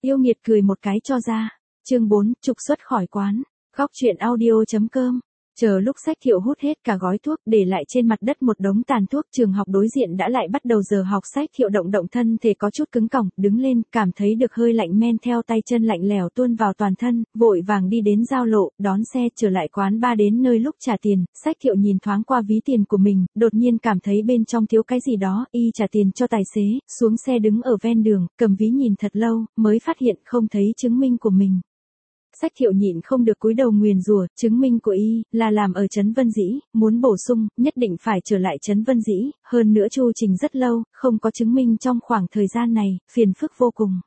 Yêu nghiệt cười một cái cho ra. Chương 4, trục xuất khỏi quán. Góc truyện audio.com. Chờ lúc Sách Thiệu hút hết cả gói thuốc, để lại trên mặt đất một đống tàn thuốc, trường học đối diện đã lại bắt đầu giờ học. Sách Thiệu động động thân thể có chút cứng cỏng, đứng lên, cảm thấy được hơi lạnh men theo tay chân lạnh lẽo tuôn vào toàn thân, vội vàng đi đến giao lộ, đón xe trở lại quán bar. Đến nơi lúc trả tiền, Sách Thiệu nhìn thoáng qua ví tiền của mình, đột nhiên cảm thấy bên trong thiếu cái gì đó, y trả tiền cho tài xế, xuống xe đứng ở ven đường, cầm ví nhìn thật lâu, mới phát hiện không thấy chứng minh của mình. Sách Thiệu nhịn không được cúi đầu nguyền rủa, chứng minh của y là làm ở Trấn Vân Dĩ, muốn bổ sung, nhất định phải trở lại Trấn Vân Dĩ, hơn nữa chu trình rất lâu, không có chứng minh trong khoảng thời gian này, phiền phức vô cùng.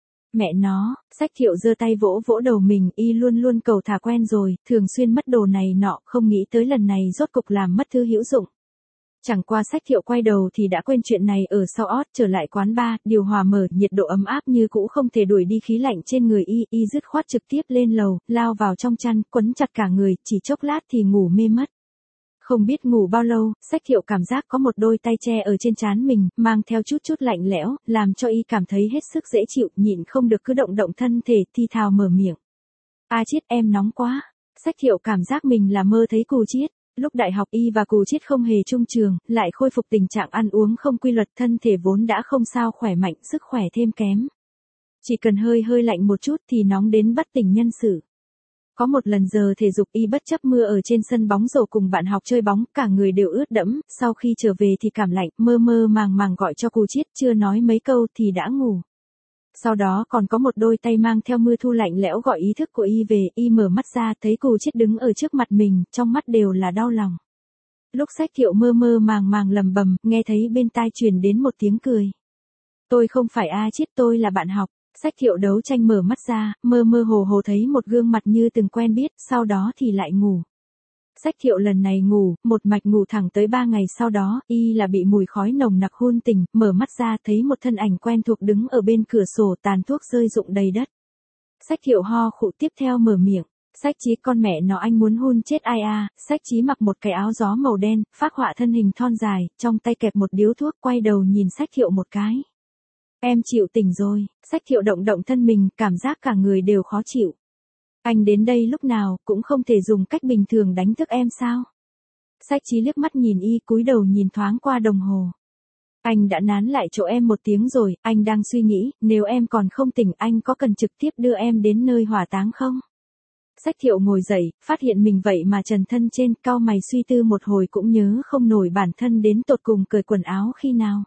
Mẹ nó, Sách Thiệu giơ tay vỗ vỗ đầu mình, y luôn luôn cầu thả quen rồi, thường xuyên mất đồ này nọ, không nghĩ tới lần này rốt cục làm mất thứ hữu dụng. Chẳng qua Sách Thiệu quay đầu thì đã quên chuyện này. Ở sau ót trở lại quán bar, điều hòa mở, nhiệt độ ấm áp như cũ không thể đuổi đi khí lạnh trên người y dứt khoát trực tiếp lên lầu, lao vào trong chăn, quấn chặt cả người, chỉ chốc lát thì ngủ mê mất. Không biết ngủ bao lâu, Sách Thiệu cảm giác có một đôi tay che ở trên trán mình, mang theo chút lạnh lẽo, làm cho y cảm thấy hết sức dễ chịu, nhịn không được cứ động động thân thể, thi thào mở miệng. A Chiết, em nóng quá. Sách Thiệu cảm giác mình là mơ thấy Cù Chiết. Lúc đại học y và Cù Chiết không hề chung trường, lại khôi phục tình trạng ăn uống không quy luật, thân thể vốn đã không sao khỏe mạnh, sức khỏe thêm kém. Chỉ cần hơi lạnh một chút thì nóng đến bất tỉnh nhân sự. Có một lần giờ thể dục y bất chấp mưa ở trên sân bóng rổ cùng bạn học chơi bóng, cả người đều ướt đẫm, sau khi trở về thì cảm lạnh, mơ màng gọi cho Cù Chiết, chưa nói mấy câu thì đã ngủ. Sau đó còn có một đôi tay mang theo mưa thu lạnh lẽo gọi ý thức của y về, y mở mắt ra thấy Cù Chiết đứng ở trước mặt mình, trong mắt đều là đau lòng. Lúc Sách Thiệu mơ màng lầm bầm, nghe thấy bên tai truyền đến một tiếng cười. Tôi không phải A Chiết, tôi là bạn học. Sách Thiệu đấu tranh mở mắt ra, mơ hồ thấy một gương mặt như từng quen biết, sau đó thì lại ngủ. Sách Thiệu lần này ngủ, một mạch ngủ thẳng tới 3 ngày sau đó, y là bị mùi khói nồng nặc hôn tỉnh, mở mắt ra thấy một thân ảnh quen thuộc đứng ở bên cửa sổ, tàn thuốc rơi rụng đầy đất. Sách Thiệu ho khụ tiếp theo mở miệng. Sách Chí, con mẹ nó anh muốn hun chết ai à? Sách Chí mặc một cái áo gió màu đen, phác họa thân hình thon dài, trong tay kẹp một điếu thuốc, quay đầu nhìn Sách Thiệu một cái. Em chịu tỉnh rồi. Sách Thiệu động động thân mình, cảm giác cả người đều khó chịu. Anh đến đây lúc nào, cũng không thể dùng cách bình thường đánh thức em sao? Sách Chí liếc mắt nhìn y, cúi đầu nhìn thoáng qua đồng hồ. Anh đã nán lại chỗ em một tiếng rồi, anh đang suy nghĩ, nếu em còn không tỉnh anh có cần trực tiếp đưa em đến nơi hỏa táng không? Sách Thiệu ngồi dậy, phát hiện mình vậy mà trần thân trên, cau mày suy tư một hồi cũng nhớ không nổi bản thân đến tột cùng cởi quần áo khi nào.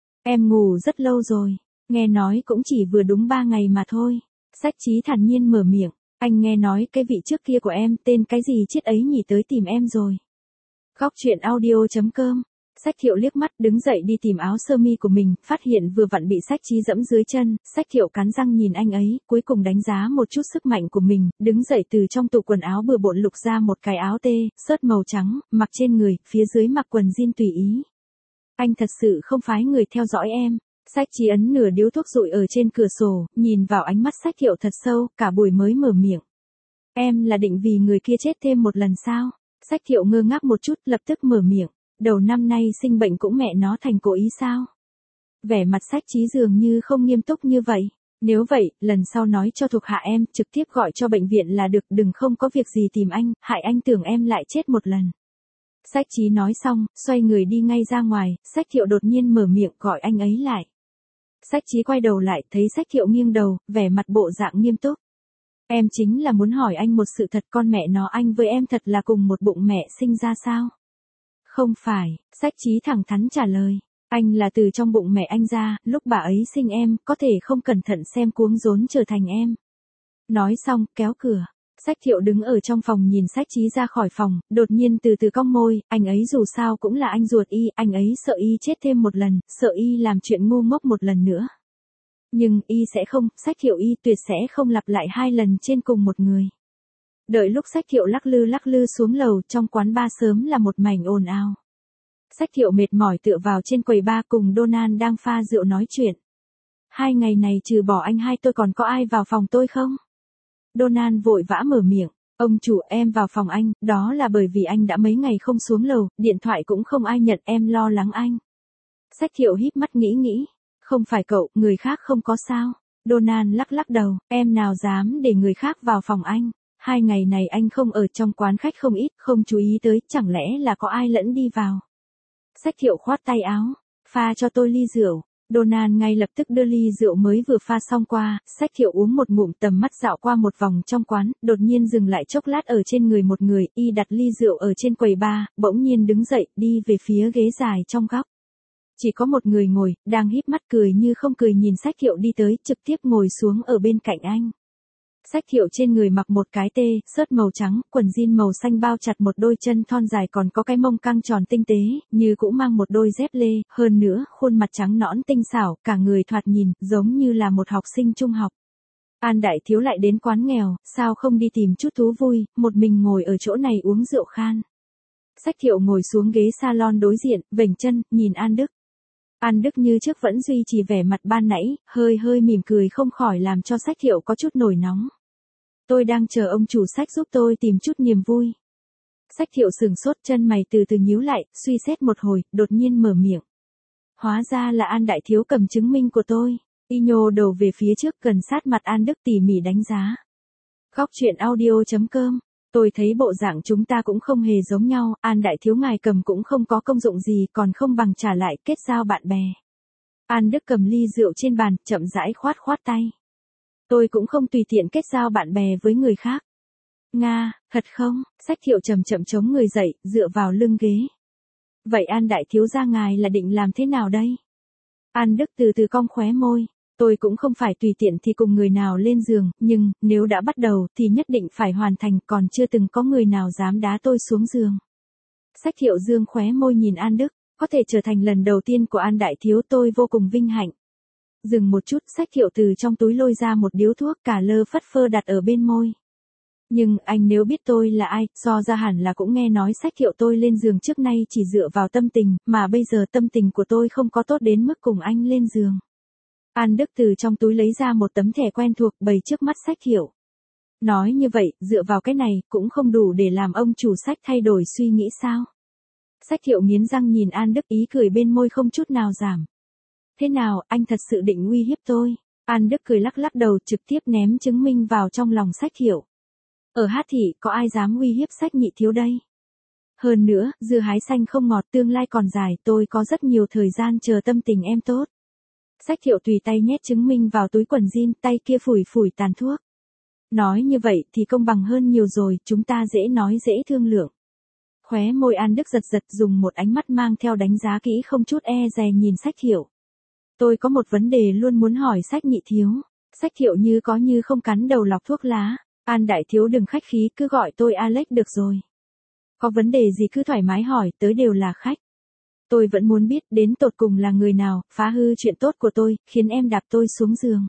Em ngủ rất lâu rồi, nghe nói cũng chỉ vừa đúng 3 ngày mà thôi. Sách Chí thản nhiên mở miệng. Anh nghe nói cái vị trước kia của em tên cái gì Chiết ấy nhỉ tới tìm em rồi. Góc truyện audio.com. Sách Thiệu liếc mắt đứng dậy đi tìm áo sơ mi của mình, phát hiện vừa vặn bị Sách Chí dẫm dưới chân, Sách Thiệu cắn răng nhìn anh ấy, cuối cùng đánh giá một chút sức mạnh của mình, đứng dậy từ trong tủ quần áo bừa bộn lục ra một cái áo tê, sớt màu trắng, mặc trên người, phía dưới mặc quần jean tùy ý. Anh thật sự không phái người theo dõi em. Sách Chí ấn nửa điếu thuốc rụi ở trên cửa sổ, nhìn vào ánh mắt Sách Thiệu thật sâu, cả buổi mới mở miệng. Em là định vì người kia chết thêm một lần sao? Sách Thiệu ngơ ngác một chút, lập tức mở miệng. Đầu năm nay sinh bệnh cũng mẹ nó thành cố ý sao? Vẻ mặt Sách Chí dường như không nghiêm túc như vậy. Nếu vậy, lần sau nói cho thuộc hạ em, trực tiếp gọi cho bệnh viện là được, đừng không có việc gì tìm anh, hại anh tưởng em lại chết một lần. Sách Chí nói xong, xoay người đi ngay ra ngoài, Sách Thiệu đột nhiên mở miệng gọi anh ấy lại. Sách Chí quay đầu lại, thấy Sách Thiệu nghiêng đầu, vẻ mặt bộ dạng nghiêm túc. Em chính là muốn hỏi anh một sự thật, con mẹ nó anh với em thật là cùng một bụng mẹ sinh ra sao? Không phải, Sách Chí thẳng thắn trả lời. Anh là từ trong bụng mẹ anh ra, lúc bà ấy sinh em, có thể không cẩn thận xem cuống rốn trở thành em. Nói xong, kéo cửa. Sách Thiệu đứng ở trong phòng nhìn Sách Chí ra khỏi phòng, đột nhiên từ từ cong môi, anh ấy dù sao cũng là anh ruột y, anh ấy sợ y chết thêm một lần, sợ y làm chuyện ngu ngốc một lần nữa. Nhưng y sẽ không, Sách Thiệu y tuyệt sẽ không lặp lại 2 lần trên cùng một người. Đợi lúc Sách Thiệu lắc lư xuống lầu, trong quán bar sớm là một mảnh ồn ào. Sách Thiệu mệt mỏi tựa vào trên quầy bar cùng Donald đang pha rượu nói chuyện. 2 ngày này trừ bỏ anh hai tôi còn có ai vào phòng tôi không? Donald vội vã mở miệng. Ông chủ, em vào phòng anh, đó là bởi vì anh đã mấy ngày không xuống lầu, điện thoại cũng không ai nhận, em lo lắng anh. Sách Thiệu híp mắt nghĩ. Không phải cậu, người khác không có sao. Donald lắc lắc đầu, em nào dám để người khác vào phòng anh. 2 ngày này anh không ở trong quán khách không ít, không chú ý tới, chẳng lẽ là có ai lẫn đi vào. Sách Thiệu khoát tay áo, pha cho tôi ly rượu. Donald ngay lập tức đưa ly rượu mới vừa pha xong qua, Sách Thiệu uống một ngụm, tầm mắt dạo qua một vòng trong quán, đột nhiên dừng lại chốc lát ở trên người một người, y đặt ly rượu ở trên quầy bar, bỗng nhiên đứng dậy, đi về phía ghế dài trong góc. Chỉ có một người ngồi, đang híp mắt cười như không cười nhìn Sách Thiệu đi tới, trực tiếp ngồi xuống ở bên cạnh anh. Sách Thiệu trên người mặc một cái sớt màu trắng, quần jean màu xanh bao chặt một đôi chân thon dài, còn có cái mông căng tròn tinh tế, như cũng mang một đôi dép lê, hơn nữa, khuôn mặt trắng nõn tinh xảo, cả người thoạt nhìn, giống như là một học sinh trung học. An Đại Thiếu lại đến quán nghèo, sao không đi tìm chút thú vui, một mình ngồi ở chỗ này uống rượu khan. Sách Thiệu ngồi xuống ghế salon đối diện, vểnh chân, nhìn An Đức. An Đức như trước vẫn duy trì vẻ mặt ban nãy, hơi mỉm cười không khỏi làm cho Sách Thiệu có chút nổi nóng. Tôi đang chờ ông chủ Sách giúp tôi tìm chút niềm vui. Sách Thiệu sừng sốt, chân mày từ từ nhíu lại, suy xét một hồi, đột nhiên mở miệng. Hóa ra là An Đại Thiếu cầm chứng minh của tôi. Y nhô đầu về phía trước, gần sát mặt An Đức tỉ mỉ đánh giá. Góc truyện audio.com. Tôi thấy bộ dạng chúng ta cũng không hề giống nhau, An Đại Thiếu ngài cầm cũng không có công dụng gì, còn không bằng trả lại, kết giao bạn bè. An Đức cầm ly rượu trên bàn, chậm rãi khoát tay. Tôi cũng không tùy tiện kết giao bạn bè với người khác. Nga, thật không? Sách Thiệu chậm chống người dậy, dựa vào lưng ghế. Vậy An Đại Thiếu gia ngài là định làm thế nào đây? An Đức từ từ cong khóe môi. Tôi cũng không phải tùy tiện thì cùng người nào lên giường, nhưng, nếu đã bắt đầu thì nhất định phải hoàn thành, còn chưa từng có người nào dám đá tôi xuống giường. Sách Thiệu dương khóe môi nhìn An Đức, có thể trở thành lần đầu tiên của An Đại Thiếu tôi vô cùng vinh hạnh. Dừng một chút, Sách Thiệu từ trong túi lôi ra một điếu thuốc, cả lơ phất phơ đặt ở bên môi. Nhưng anh nếu biết tôi là ai, so ra hẳn là cũng nghe nói Sách Thiệu tôi lên giường trước nay chỉ dựa vào tâm tình, mà bây giờ tâm tình của tôi không có tốt đến mức cùng anh lên giường. An Đức từ trong túi lấy ra một tấm thẻ quen thuộc bày trước mắt Sách Thiệu. Nói như vậy, dựa vào cái này, cũng không đủ để làm ông chủ Sách thay đổi suy nghĩ sao? Sách Thiệu nghiến răng nhìn An Đức, ý cười bên môi không chút nào giảm. Thế nào, anh thật sự định uy hiếp tôi? An Đức cười lắc lắc đầu, trực tiếp ném chứng minh vào trong lòng Sách Thiệu. Ở Hát Thị, có ai dám uy hiếp Sách nhị thiếu đây? Hơn nữa, dưa hái xanh không ngọt, tương lai còn dài, tôi có rất nhiều thời gian chờ tâm tình em tốt. Sách Thiệu tùy tay nhét chứng minh vào túi quần jean, tay kia phủi tàn thuốc. Nói như vậy thì công bằng hơn nhiều rồi, chúng ta dễ nói dễ thương lượng. Khóe môi An Đức giật dùng một ánh mắt mang theo đánh giá kỹ không chút e dè nhìn Sách Thiệu. Tôi có một vấn đề luôn muốn hỏi Sách nhị thiếu. Sách Thiệu như có như không cắn đầu lọc thuốc lá. An Đại Thiếu đừng khách khí, cứ gọi tôi Alex được rồi. Có vấn đề gì cứ thoải mái hỏi, tới đều là khách. Tôi vẫn muốn biết đến tột cùng là người nào phá hư chuyện tốt của tôi, khiến em đạp tôi xuống giường.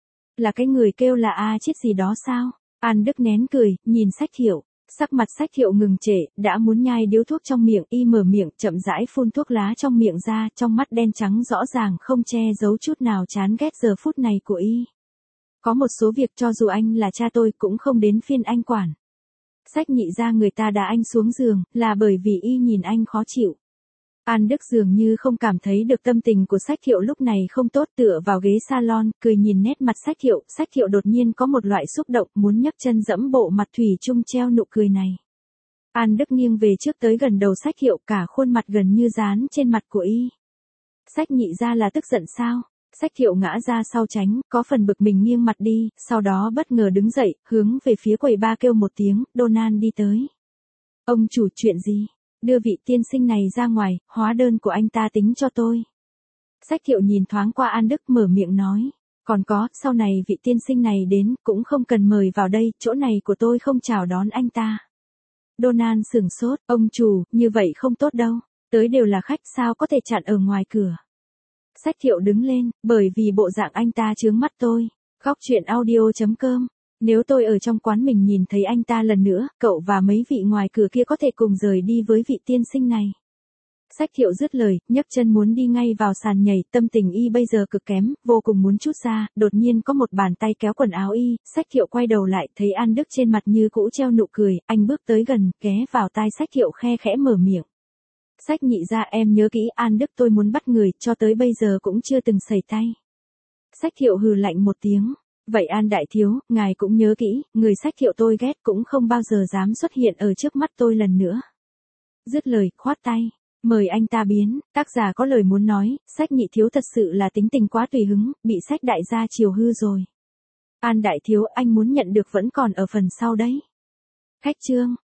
Là cái người kêu là A chết gì đó sao? An Đức nén cười, nhìn Sách Thiệu. Sắc mặt Sách Thiệu ngừng trệ, đã muốn nhai điếu thuốc trong miệng, y mở miệng, chậm rãi phun thuốc lá trong miệng ra, trong mắt đen trắng rõ ràng không che giấu chút nào chán ghét giờ phút này của y. Có một số việc cho dù anh là cha tôi cũng không đến phiên anh quản. Sách nhị ra người ta đá anh xuống giường, là bởi vì y nhìn anh khó chịu. An Đức dường như không cảm thấy được tâm tình của Sách Thiệu lúc này không tốt, tựa vào ghế salon, cười nhìn nét mặt Sách Thiệu. Sách Thiệu đột nhiên có một loại xúc động, muốn nhấc chân dẫm bộ mặt thủy chung treo nụ cười này. An Đức nghiêng về trước tới gần đầu Sách Thiệu, cả khuôn mặt gần như dán trên mặt của y. Sách nhị ra là tức giận sao? Sách Thiệu ngã ra sau tránh, có phần bực mình nghiêng mặt đi, sau đó bất ngờ đứng dậy, hướng về phía quầy bar kêu một tiếng, Donald đi tới. Ông chủ, chuyện gì? Đưa vị tiên sinh này ra ngoài, hóa đơn của anh ta tính cho tôi. Sách Thiệu nhìn thoáng qua An Đức, mở miệng nói. Còn có, sau này vị tiên sinh này đến, cũng không cần mời vào đây, chỗ này của tôi không chào đón anh ta. Donald sửng sốt, ông chủ, như vậy không tốt đâu. Tới đều là khách, sao có thể chặn ở ngoài cửa. Sách Thiệu đứng lên, bởi vì bộ dạng anh ta chướng mắt tôi. Góc truyện audio.com. Nếu tôi ở trong quán mình nhìn thấy anh ta lần nữa, cậu và mấy vị ngoài cửa kia có thể cùng rời đi với vị tiên sinh này. Sách Thiệu dứt lời, nhấc chân muốn đi ngay vào sàn nhảy, tâm tình y bây giờ cực kém, vô cùng muốn trút ra, đột nhiên có một bàn tay kéo quần áo y, Sách Thiệu quay đầu lại, thấy An Đức trên mặt như cũ treo nụ cười, anh bước tới gần, ghé vào tai Sách Thiệu khe khẽ mở miệng. Sách nhị ra em nhớ kỹ An Đức tôi muốn bắt người, cho tới bây giờ cũng chưa từng sẩy tay. Sách Thiệu hừ lạnh một tiếng. Vậy An đại thiếu, ngài cũng nhớ kỹ, người Sách Thiệu tôi ghét cũng không bao giờ dám xuất hiện ở trước mắt tôi lần nữa. Dứt lời, khoát tay. Mời anh ta biến, tác giả có lời muốn nói, Sách nhị thiếu thật sự là tính tình quá tùy hứng, bị Sách đại gia chiều hư rồi. An đại thiếu, anh muốn nhận được vẫn còn ở phần sau đấy. Khách chương.